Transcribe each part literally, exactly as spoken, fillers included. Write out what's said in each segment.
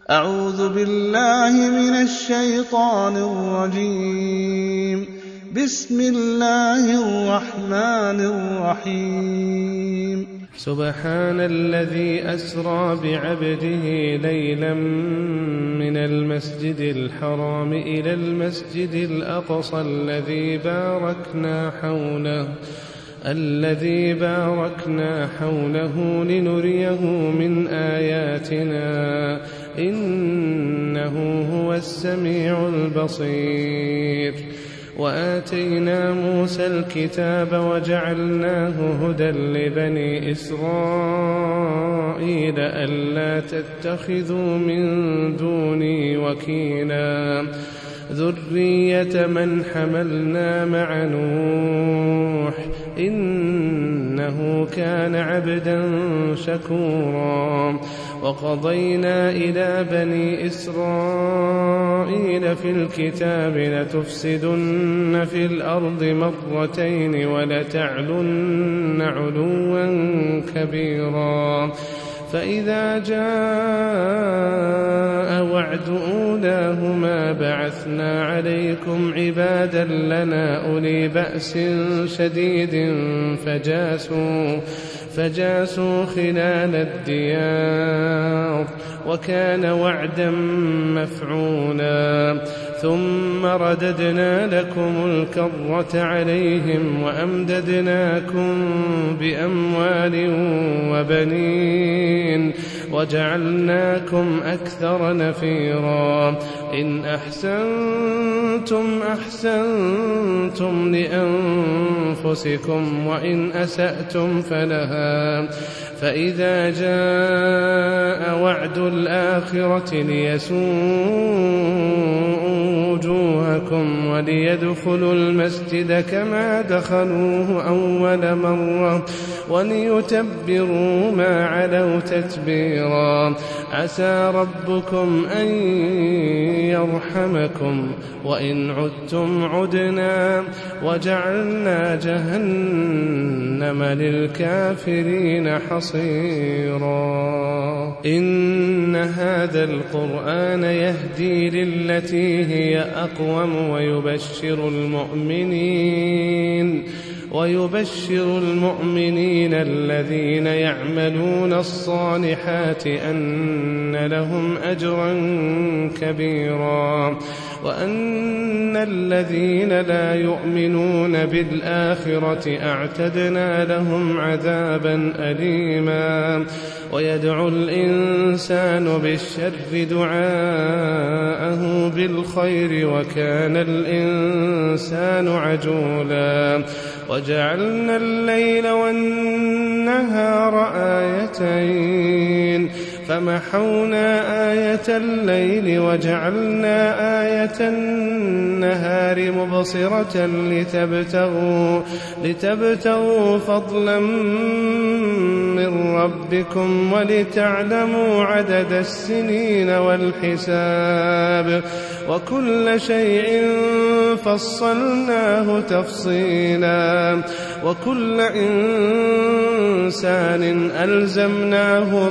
أعوذ بالله من الشيطان الرجيم. بسم الله الرحمن الرحيم. سبحان الذي أسرى بعبده ليلا من المسجد الحرام إلى المسجد الأقصى الذي باركنا حوله الذي باركنا حوله لنريه من آياتنا إنه هو السميع البصير. وآتينا موسى الكتاب وجعلناه هدى لبني إسرائيل ألا تتخذوا من دوني وكيلا ذرية من حملنا مع نوح إنه كان عبدا شكورا. وقضينا إلى بني إسرائيل في الكتاب لتفسدن في الأرض مرتين ولتعلن علوا كبيرا. فإذا جاء وعد أولاهما بعثنا عليكم عبادا لنا أولي بأس شديد فجاسوا فجاسوا خلال الديار وكان وعدا مفعولا. ثم رددنا لكم الكرة عليهم وأمددناكم بأموال وبنين وجعلناكم أكثر نفيرا. إن أحسنتم أحسنتم لأنفسكم وإن أسأتم فلها. فإذا جاء وعد الآخرة ليسوءوا وجوهكم وليدخلوا المسجد كما دخلوه أول مرة وليتبروا ما علوا تتبيرا. عسى ربكم أن يرحمكم وإن عدتم عدنا وجعلنا جهنم للكافرين حصيرا. إن هذا القرآن يهدي للتي هي أقوم ويبشر المؤمنين ويبشر المؤمنين الذين يعملون الصالحات أن لهم أجرا كبيرا وأن الذين لا يؤمنون بالآخرة أعتدنا لهم عذابا أليما. ويدعو الإنسان بالشر دعاءه بالخير وكان الإنسان عجولا. وجعلنا الليل والنهار آيتين فمحونا آية الليل وجعلنا آية النهار مبصرة لتبتغوا, لتبتغوا فضلا من ربكم ولتعلموا عدد السنين والحساب وكل شيء فصلناه تفصيلا. وكل إنسان ألزمناه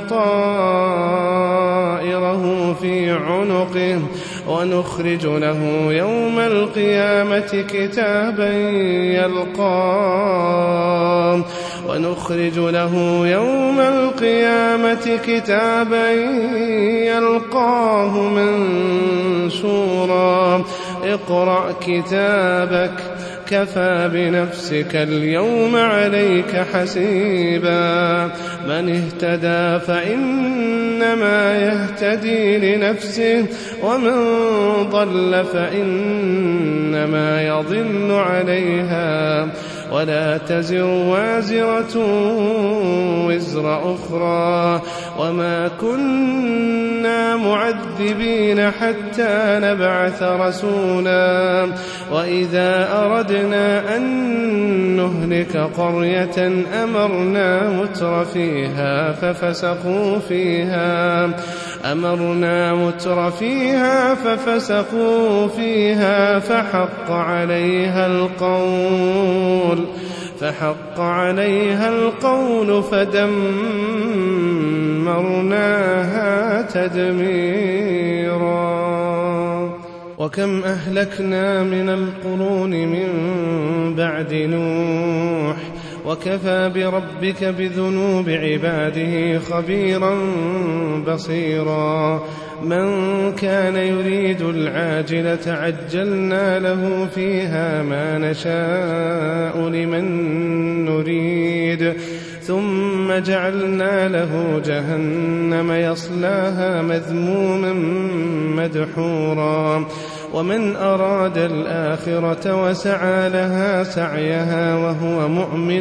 طائره في عنقه ونخرج له يوم القيامة كتابا يلقاه ونخرج له يوم القيامة كتابا يلقاه منشورا. اقرأ كتابك كفى بنفسك اليوم عليك حسيبا. من اهتدى فإنما يهتدي لنفسه ومن ضل فإنما يضل عليها ولا تزر وازرة وزر أخرى وما كنا معذبين حتى نبعث رسولا. وإذا أردنا أن نهلك قرية أمرنا متر فيها ففسقوا فيها أمرنا متر فيها ففسقوا فيها فحق عليها القول فحق عليها القول فدمرناها دمرناها تدميرا وكم أهلكنا من القرون من بعد نوح وكفى بربك بذنوب عباده خبيرا بصيرا من كان يريد العاجلة عجلنا له فيها ما نشاء لمن نريد ثم جعلنا له جهنم يصلاها مذموما مدحورا ومن أراد الآخرة وسعى لها سعيها وهو مؤمن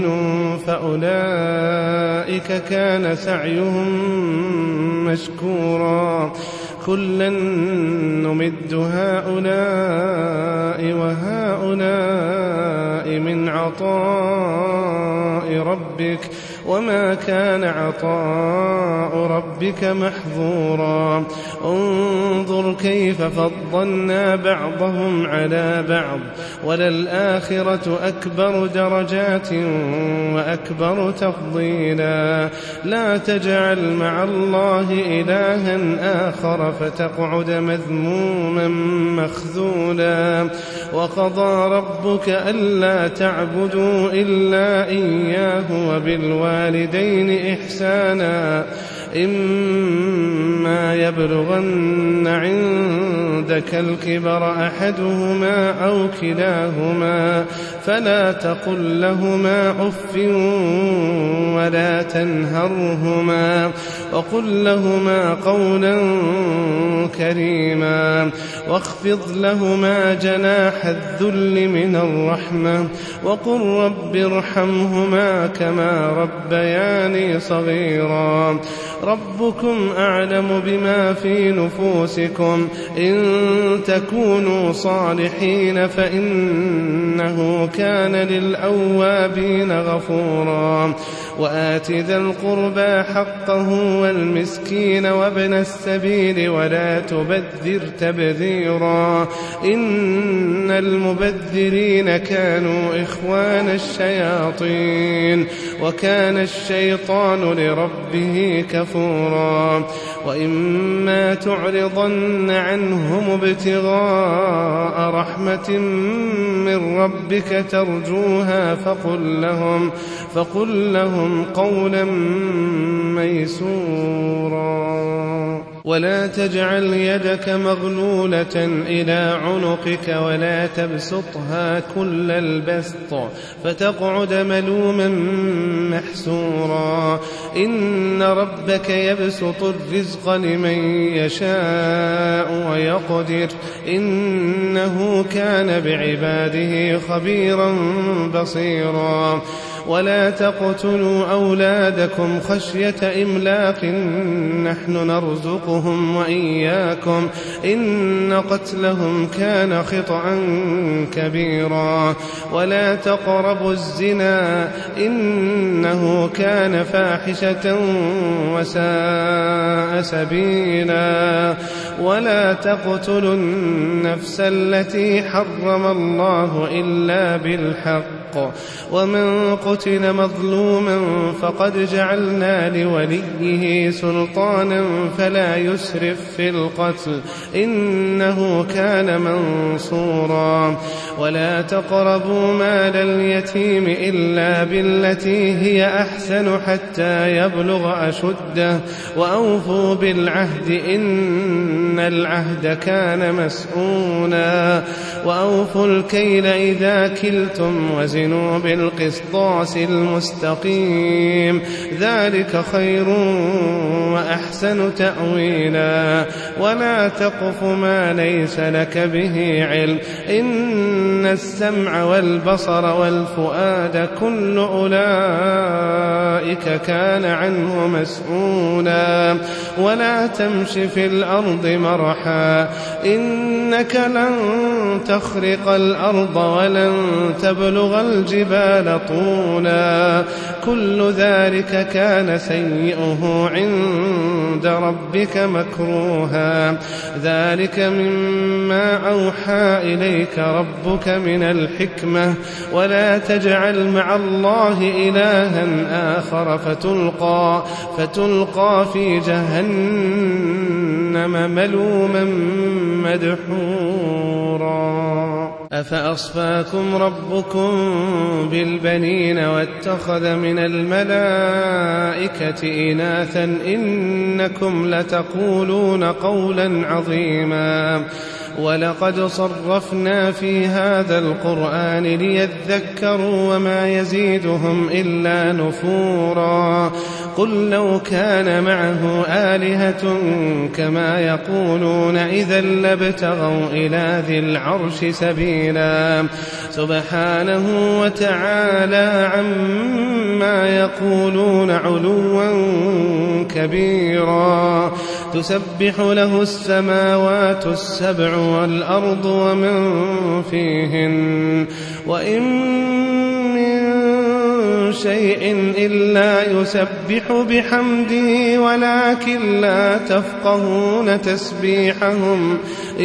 فأولئك كان سعيهم مشكورا كلا نمد هؤلاء وهؤلاء من عطاء ربك وما كان عطاء ربك محظورا انظر كيف فضلنا بعضهم على بعض وللآخرة أكبر درجات وأكبر تفضيلا لا تجعل مع الله إلها آخر فتقعد مذموما مخذولا وقضى ربك ألا تعبدوا إلا إياه وبالوالدين إحسانا إما يبلغن عندك الكبر أحدهما أو كلاهما فلا تقل لهما أف ولا تنهرهما وقل لهما قولا كريما واخفض لهما جناح الذل من الرحمة وقل رب ارحمهما كما ربياني صغيرا ربكم أعلم بما في نفوسكم إن تكونوا صالحين فإنه كان للأوابين غفورا وآت ذا القربى حقه والمسكين وابن السبيل ولا تبذر تبذيرا إن المبذرين كانوا إخوان الشياطين وكان الشيطان لربه كفورا وإما تعرضن عنهم ابتغاء رحمة من ربك ترجوها فقل لهم, فقل لهم قولا ميسورا ولا تجعل يدك مغلولة إلى عنقك ولا تبسطها كل البسط فتقعد ملوما محسورا إن ربك يبسط الرزق لمن يشاء ويقدر إنه كان بعباده خبيرا بصيرا ولا تقتلوا أولادكم خشية إملاق نحن نرزقهم وإياكم إن قتلهم كان خطأ كبيرا ولا تقربوا الزنا إنه كان فاحشة وساء سبيلا ولا تقتلوا النفس التي حرم الله إلا بالحق ومن قتل مظلوما فقد جعلنا لوليه سلطانا فلا يسرف في القتل إنه كان منصورا ولا تقربوا مال اليتيم إلا بالتي هي أحسن حتى يبلغ أشده وأوفوا بالعهد إن العهد كان مسؤولا وأوفوا الكيل إذا كلتم وزنوا بالقسطاس المستقيم ذلك خير وأحسن تأويلا ولا تقف ما ليس لك به علم إن السمع والبصر والفؤاد كل أولئك كان عنه مسؤولا ولا تمش في الأرض مرحا إنك لن تخرق الأرض ولن تبلغ الجبال طولا كل ذلك كان سيئه عند ربك مكروها ذلك مما أوحى إليك ربك من الحكمة ولا تجعل مع الله إلها آخر فتلقى, فتلقى في جهنم ملوما مدحورا أفأصفاكم ربكم بالبنين واتخذ من الملائكة إناثا إنكم لتقولون قولا عظيما ولقد صرفنا في هذا القرآن ليذكروا وما يزيدهم إلا نفورا قل لو كان معه آلهة كما يقولون إذا لابتغوا إلى ذي العرش سبيلا سبحانه وتعالى عما يقولون علوا كبيرا تسبح له السماوات السبع والأرض ومن فيهن وإن من شيء إلا يسبح بحمده ولكن لا تفقهون تسبيحهم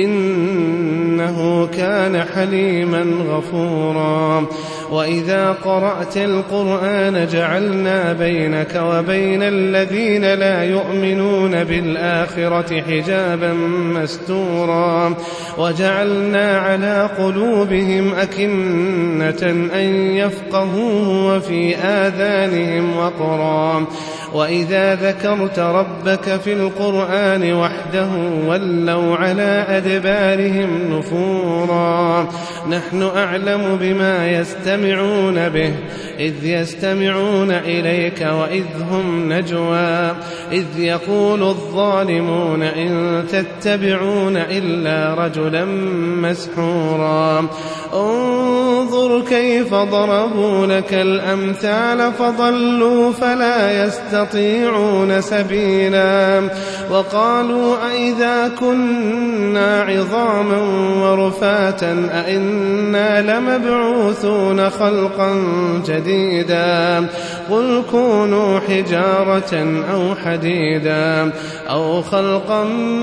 إنه كان حليما غفورا وإذا قرأت القرآن جعلنا بينك وبين الذين لا يؤمنون بالآخرة حجابا مستورا وجعلنا على قلوبهم أكنة أن يفقهوه وفي آذانهم وقرا وإذا ذكرت ربك في القرآن وحده ولوا على أدبارهم نفورا نحن أعلم بما يستمعون به إذ يستمعون إليك وإذ هم نجوى إذ يقول الظالمون إن تتبعون إلا رجلا مسحورا انظر كيف ضربوا لك الأمثال فضلوا فلا يستطيعون سبيلا وقالوا أئذا كنا عظاما ورفاتا أئنا لمبعوثون خلقا جديدا قل كونوا حجارة أو حديدا أو خلقا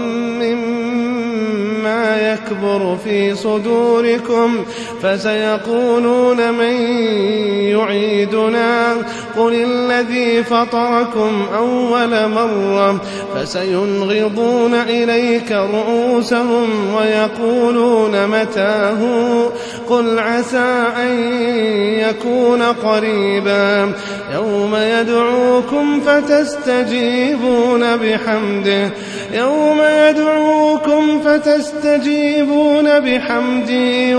مما يكبر في صدوركم فسيقولون من يعيدنا قل الذي فطركم أول مرة فسينغضون إليك رؤوسهم ويقولون متاه قل عسى أن يكون قريبا يوم يدعوكم فتستجيبون بحمده يوم يدعوكم فتستجيبون بحمده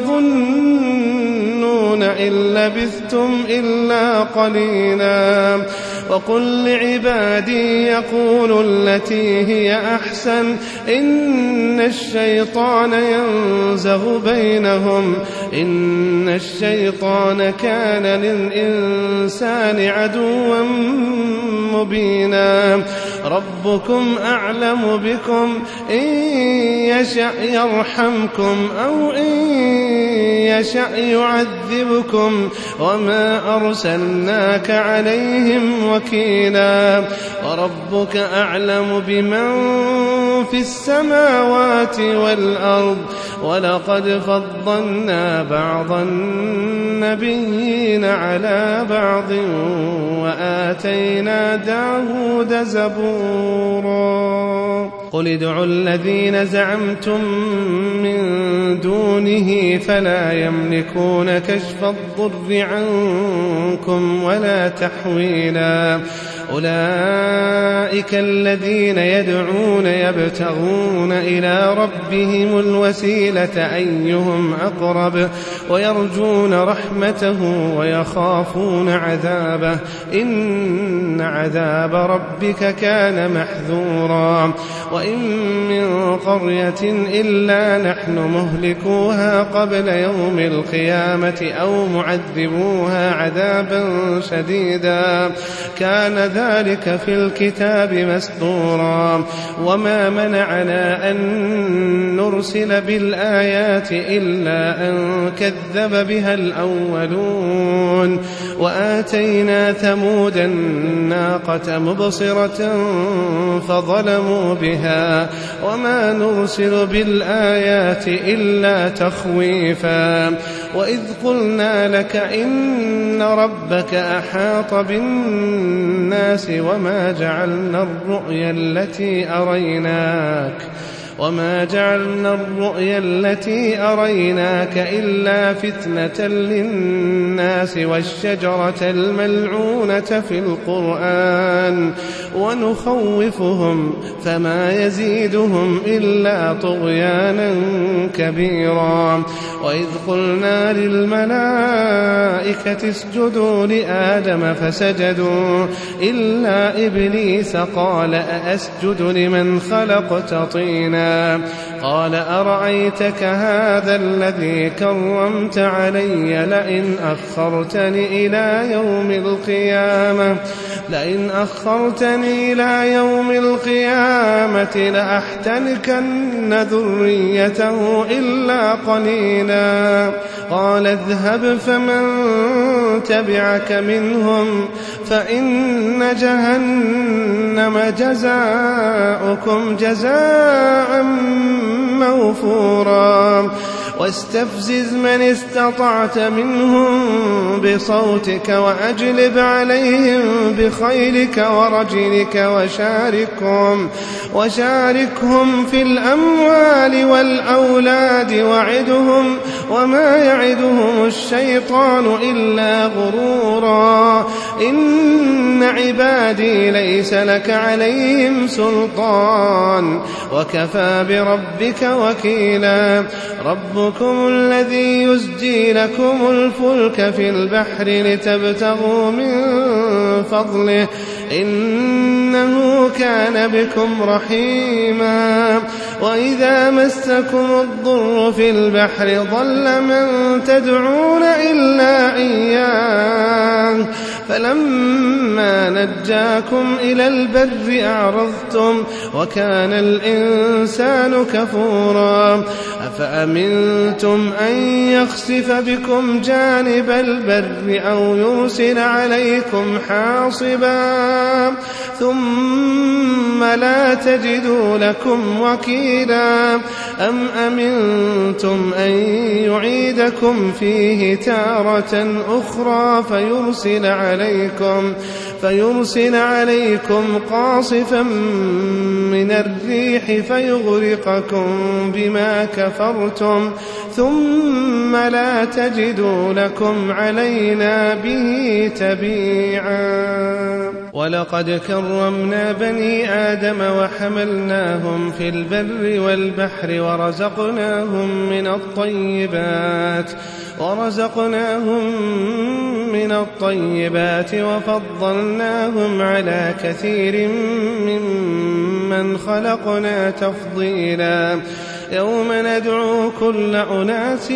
وتظنون إن لبثتم إلا قليلا وقل لعبادي يقولوا التي هي أحسن إن الشيطان ينزغ بينهم إن الشيطان كان للإنسان عدوا مبينا ربكم أعلم بكم إن يشأ يرحمكم أو إن يشأ يعذبكم وما أرسلناك عليهم وكيلا وربك أعلم بمن في السماوات والأرض ولقد فضلنا بعض النبيين على بعض وآتينا داود زبورا قل ادعوا الذين زعمتم من دونه فلا يملكون كشف الضر عنكم ولا تحويلا أولئك الذين يدعون يبتغون إلى ربهم الوسيلة أيهم أقرب ويرجون رحمته ويخافون عذابه إن عذاب ربك كان محذورا وإن من قرية إلا نحن مهلكوها قبل يوم القيامة أو معذبوها عذابا شديدا كان ذلك في الكتاب مسطورا وما منعنا أن نرسل بالآيات إلا أن كذب بها الأولون وآتينا ثمود الناقة مبصرة فظلموا بها وما نرسل بالآيات إلا تخويفا وإذ قلنا لك إن ربك أحاط بالناس وما جعلنا الرؤيا التي أريناك وما جعلنا الرؤيا التي أريناك إلا فتنة للناس والشجرة الملعونة في القرآن ونخوفهم فما يزيدهم إلا طغيانا كبيرا وإذ قلنا للملائكة اسجدوا لآدم فسجدوا إلا إبليس قال أأسجد لمن خلقت طينا قال أرأيتك هذا الذي كرمت علي لئن أخرتني إلى يوم القيامة لئن أخرتني إلى يوم القيامة لأحتنكن ذريته إلا قليلا قال اذهب فمن تبعك منهم فإن جهنم جزاؤكم جزاء موفورا واستفزز من استطعت منهم بصوتك وأجلب عليهم بخيلك ورجلك وشاركهم, وشاركهم في الأموال والأولاد وعدهم وما يعدهم الشيطان إلا غرورا إن عبادي ليس لك عليهم سلطان وكفى بربك وكيلا ربكم الذي يزجي لكم الفلك في البحر لتبتغوا من فضله إنه كان بكم رحيما وإذا مسكم الضر في البحر ضل من تدعون إلا إياه فلما نجاكم إلى البر أعرضتم وكان الإنسان كفورا أفأمنتم أن يخسف بكم جانب البر أو يرسل عليكم حاصبا ثم لا تجدوا لكم وكيلا أم أمنتم أن يعيدكم فيه تارة أخرى فيرسل عليكم فيرسل عليكم قاصفا من الريح فيغرقكم بما كفرتم ثم لا تجدوا لكم علينا به تبيعا ولقد كرمنا بني آدم وحملناهم في البر والبحر ورزقناهم من الطيبات ورزقناهم من الطيبات وفضلناهم على كثير ممن خلقنا تفضيلا يوم ندعو كل أناس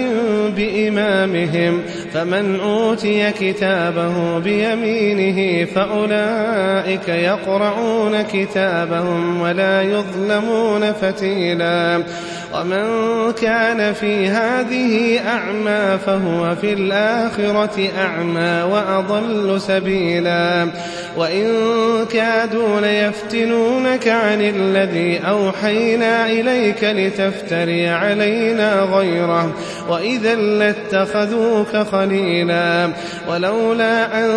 بإمامهم فمن أوتي كتابه بيمينه فأولئك يقرؤون كتابهم ولا يظلمون فتيلا ومن كان في هذه أعمى فهو في الآخرة أعمى وأضل سبيلا وإن كادوا ليفتنونك عن الذي أوحينا إليك لتفتري علينا غيره وإذا لاتخذوك خليلا ولولا أن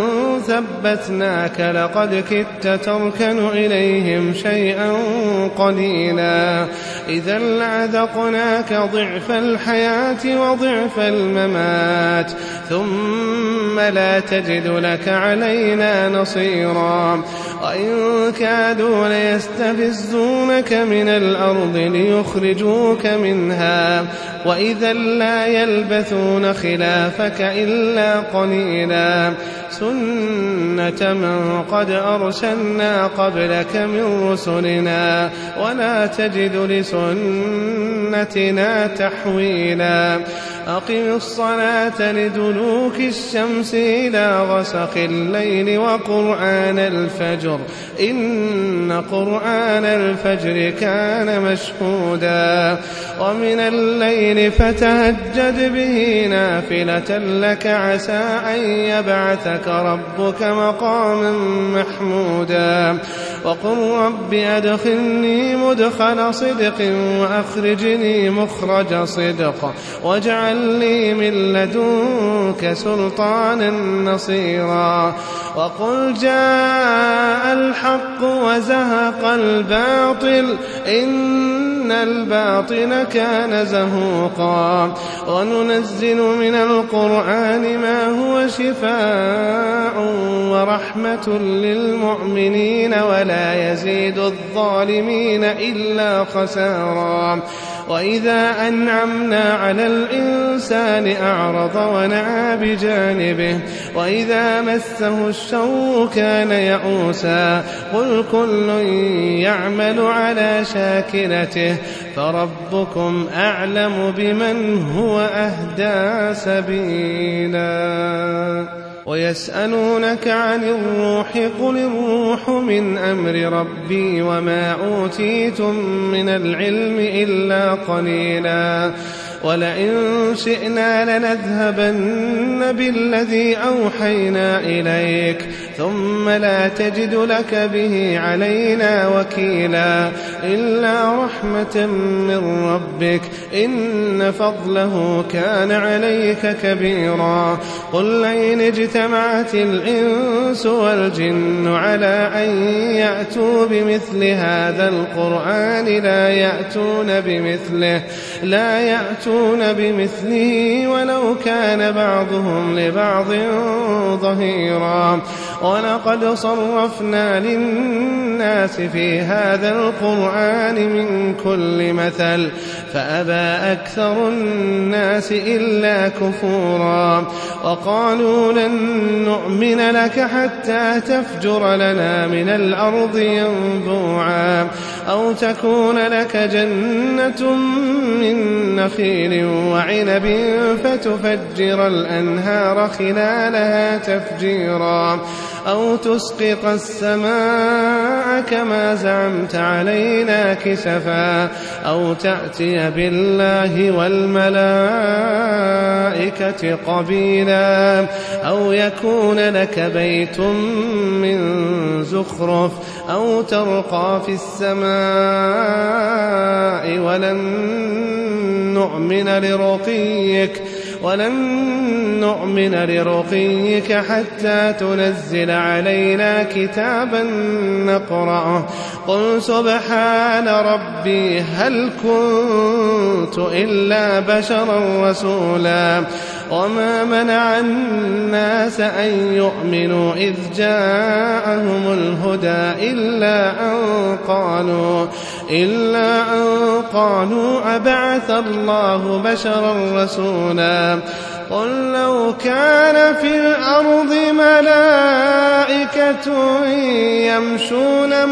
ثبتناك لقد كدت تركن إليهم شيئا قليلا إذا لأذقناك ضعف الحياة وضعف الممات ثم لا تجد لك علينا نصيرا وإن كادوا ليستفزونك من الأرض ليخرجوك منها وإذا لا يلبثون خلافك إلا قليلا سنة من قد أرسلنا قبلك من رسلنا ولا تجد لسنتنا تحويلا أقم الصلاة لدلوك الشمس إلى غسق الليل وقرآن الفجر إن قرآن الفجر كان مشهودا ومن الليل فتهجد به نافلة لك عسى أن يبعثك ربك مقاما محمودا وقل رب أدخلني مدخل صدق وأخرجني مخرج صدق واجعل لي من لدنك سلطانا نصيرا وقل جاء الحق وزهق الباطل إن الباطل كان زهوقا وننزل من القرآن ما هو شفاء ورحمة للمؤمنين ولا يزيد الظالمين إلا خسارا وإذا أنعمنا على الإنسان أعرض ونأى بجانبه وإذا مسه الشر كان يئوسا قل كل يعمل على شاكلته فربكم أعلم بمن هو أهدى سبيلا ويسألونك عن الروح قل الروح من أمر ربي وما أوتيتم من العلم إلا قليلا ولئن شئنا لنذهبن بالذي أوحينا إليك ثم لا تجد لك به علينا وكيلا إلا رحمة من ربك إن فضله كان عليك كبيرا قل لئن اجتمعت الإنس والجن على أن يأتوا بمثل هذا القرآن لا يأتون بمثله لا يأتون بمثله ولو كان بعضهم لبعض ظهيرا ولقد صرفنا للناس في هذا القرآن من كل مثل فأبى أكثر الناس إلا كفورا وقالوا لن نؤمن لك حتى تفجر لنا من الأرض ينبوعا أو تكون لك جنة من نخيل وعنب فتفجر الأنهار خلالها تفجيرا أو تسقط السماء كما زعمت علينا كسفا أو تأتي بالله والملائكة قبيلا أو يكون لك بيت من زخرف أو ترقى في السماء ولن نؤمن لرقيك ولن نؤمن لرقيك حتى تنزل علينا كتابا نقرأه قل سبحان ربي هل كنت إلا بشرا رسولا وما منع الناس أن يؤمنوا إذ جاءهم الهدى إلا أن قالوا إلا أن قالوا أبعث الله بشرا رسولا قل لو كان في الأرض ملائكة يمشون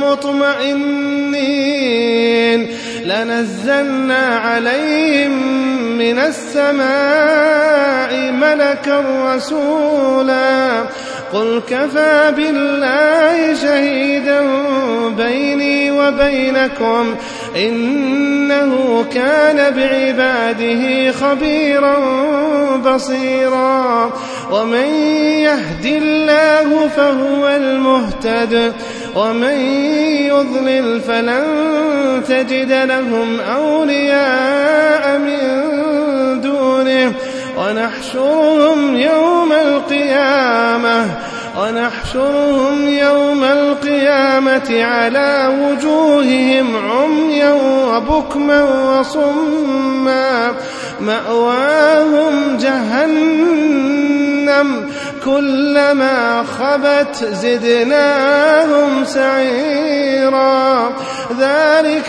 مطمئنين لنزلنا عليهم من السماء ملكا رسولا قل كفى بالله شهيدا بيني وبينكم إنه كان بعباده خبيرا بصيرا ومن يهد الله فهو المهتد ومن يضلل فلن تجد لهم أولياء من دونه ونحشرهم يوم القيامة ونحشرهم يوم القيامة على وجوههم عميا وبكما وصما مأواهم جهنم كلما خبت زدناهم سعيرا ذلك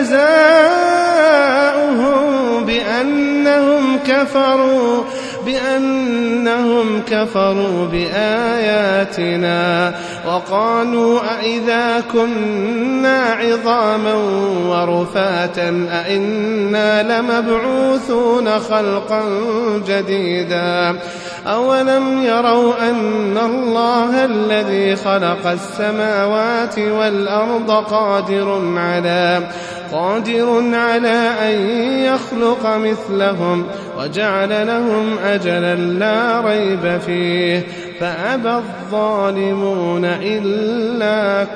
جزاؤهم بأنهم كفروا بأنهم كفروا بآياتنا وقالوا أئذا كنا عظاما ورفاتا أئنا لمبعوثون خلقا جديدا أولم يروا أن الله الذي خلق السماوات والأرض قادر على قادر على أن يخلق مثلهم وجعل لهم أجلا لا ريب فيه فأبى الظالمون إلا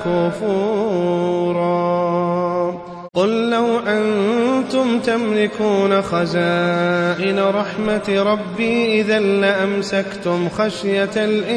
كفورا قل لو أنتم تملكون خزائن رحمة ربي إذا لأمسكتم خشية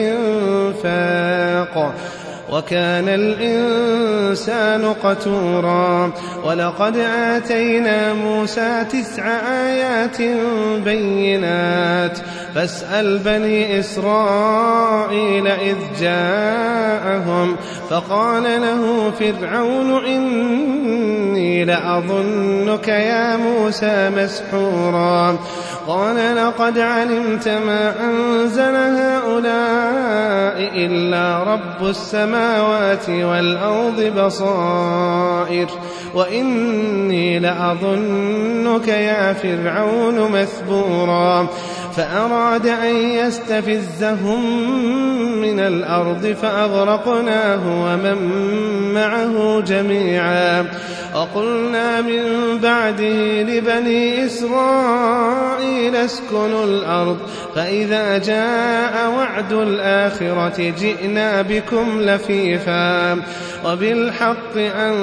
الإنفاق وكان الإنسان قتورا ولقد آتينا موسى تسع آيات بينات فاسأل بني إسرائيل إذ جاءهم فقال له فرعون إني لأظنك يا موسى مسحورا قال لقد علمت ما أنزل هؤلاء إلا رب السماوات والأرض بصائر وإني لأظنك يا فرعون مثبورا فأراد أن يستفزهم من الأرض فأغرقناه ومن معه جميعا وقلنا من بعده لبني إسرائيل اسكنوا الأرض فإذا جاء وعد الآخرة جئنا بكم لفيفا وبالحق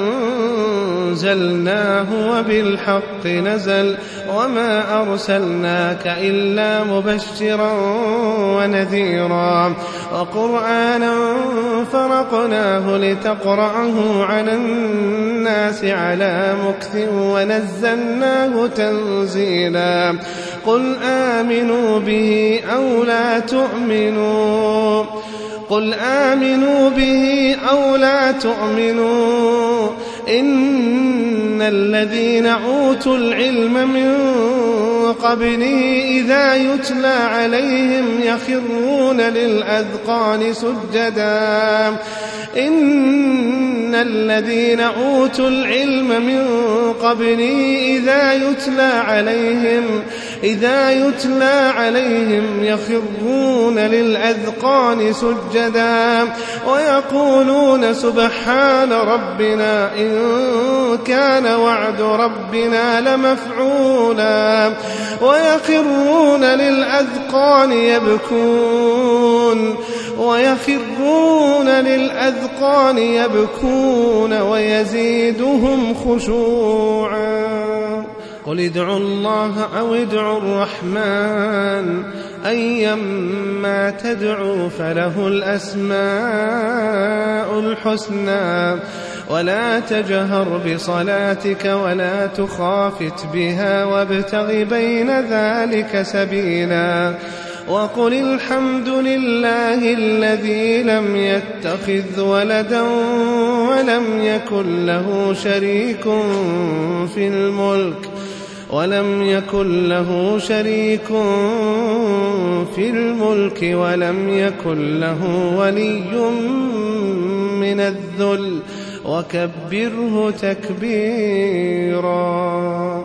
أنزلناه وبالحق نزل وما أرسلناك إلا مبشرا ونذيرا وقرآنا فرقناه لتقرأه على الناس على مكث ونزلناه تنزيلا قل آمنوا به أو لا تؤمنوا قل آمنوا به أو لا تؤمنوا إن الذين أوتوا العلم من قبله إذا يتلى عليهم يخرون للأذقان سجدا إن الذين أوتوا العلم من قبله إذا يتلى عليهم إذا يتلى عليهم يخرون للأذقان سجدا ويقولون سبحان ربنا إن كان وعد ربنا لمفعولا ويخرون للأذقان يبكون ويخرون للأذقان يبكون ويزيدهم خشوعا قل ادعوا الله أو ادعوا الرحمن أيما تدعوا فله الأسماء الحسنى ولا تجهر بصلاتك ولا تخافت بها وابتغ بين ذلك سبيلا وقل الحمد لله الذي لم يتخذ ولدا ولم يكن له شريك في الملك ولم يكن له شريك في الملك ولم يكن له ولي من الذل وكبره تكبيرا.